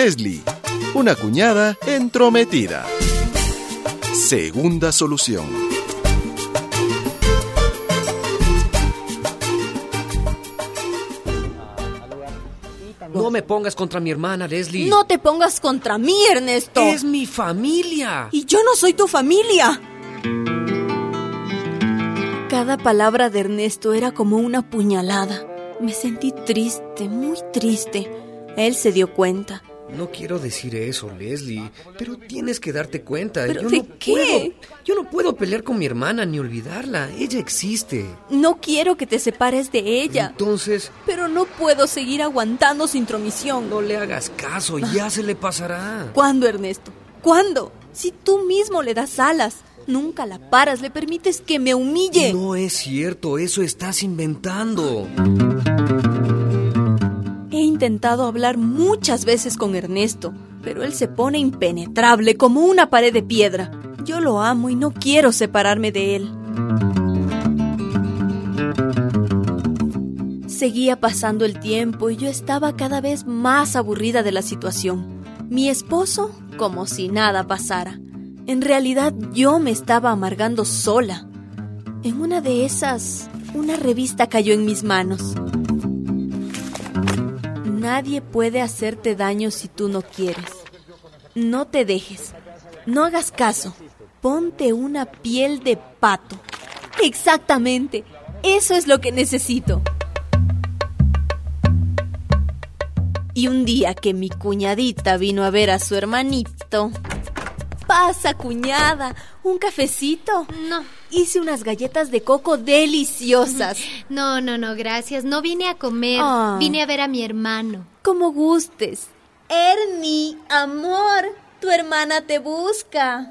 Leslie, una cuñada entrometida. Segunda solución. No me pongas contra mi hermana, Leslie. No te pongas contra mí, Ernesto. Es mi familia. Y yo no soy tu familia. Cada palabra de Ernesto era como una puñalada. Me sentí triste, muy triste. Él se dio cuenta. No quiero decir eso, Leslie, pero tienes que darte cuenta. ¿Pero de qué? Yo no puedo pelear con mi hermana ni olvidarla. Ella existe. No quiero que te separes de ella. Entonces... Pero no puedo seguir aguantando su intromisión. No le hagas caso, ya se le pasará. ¿Cuándo, Ernesto? ¿Cuándo? Si tú mismo le das alas, nunca la paras, le permites que me humille. No es cierto, eso estás inventando. He intentado hablar muchas veces con Ernesto, pero él se pone impenetrable como una pared de piedra. Yo lo amo y no quiero separarme de él. Seguía pasando el tiempo y yo estaba cada vez más aburrida de la situación. Mi esposo, como si nada pasara. En realidad yo me estaba amargando sola. En una de esas, una revista cayó en mis manos. Nadie puede hacerte daño si tú no quieres. No te dejes. No hagas caso. Ponte una piel de pato. Exactamente. Eso es lo que necesito. Y un día que mi cuñadita vino a ver a su hermanito... Pasa, cuñada, ¿un cafecito? No. Hice unas galletas de coco deliciosas. No, gracias. No vine a comer. Vine a ver a mi hermano. Como gustes. Ernie, amor, tu hermana te busca.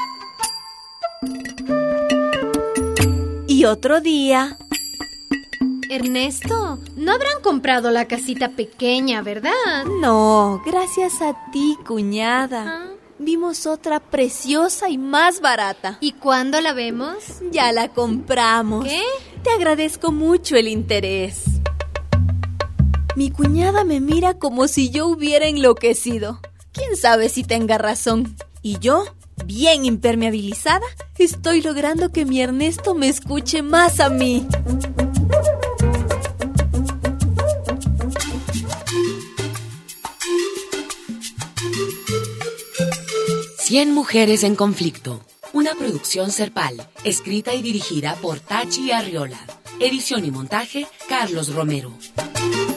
Y otro día... Ernesto, no habrán comprado la casita pequeña, ¿verdad? No, gracias a ti, cuñada. Vimos otra preciosa y más barata. ¿Y cuándo la vemos? Ya la compramos. ¿Qué? Te agradezco mucho el interés. Mi cuñada me mira como si yo hubiera enloquecido. ¿Quién sabe si tenga razón? Y yo, bien impermeabilizada, estoy logrando que mi Ernesto me escuche más a mí. Cien mujeres en conflicto. Una producción Serpal, escrita y dirigida por Tachi Arriola. Edición y montaje, Carlos Romero.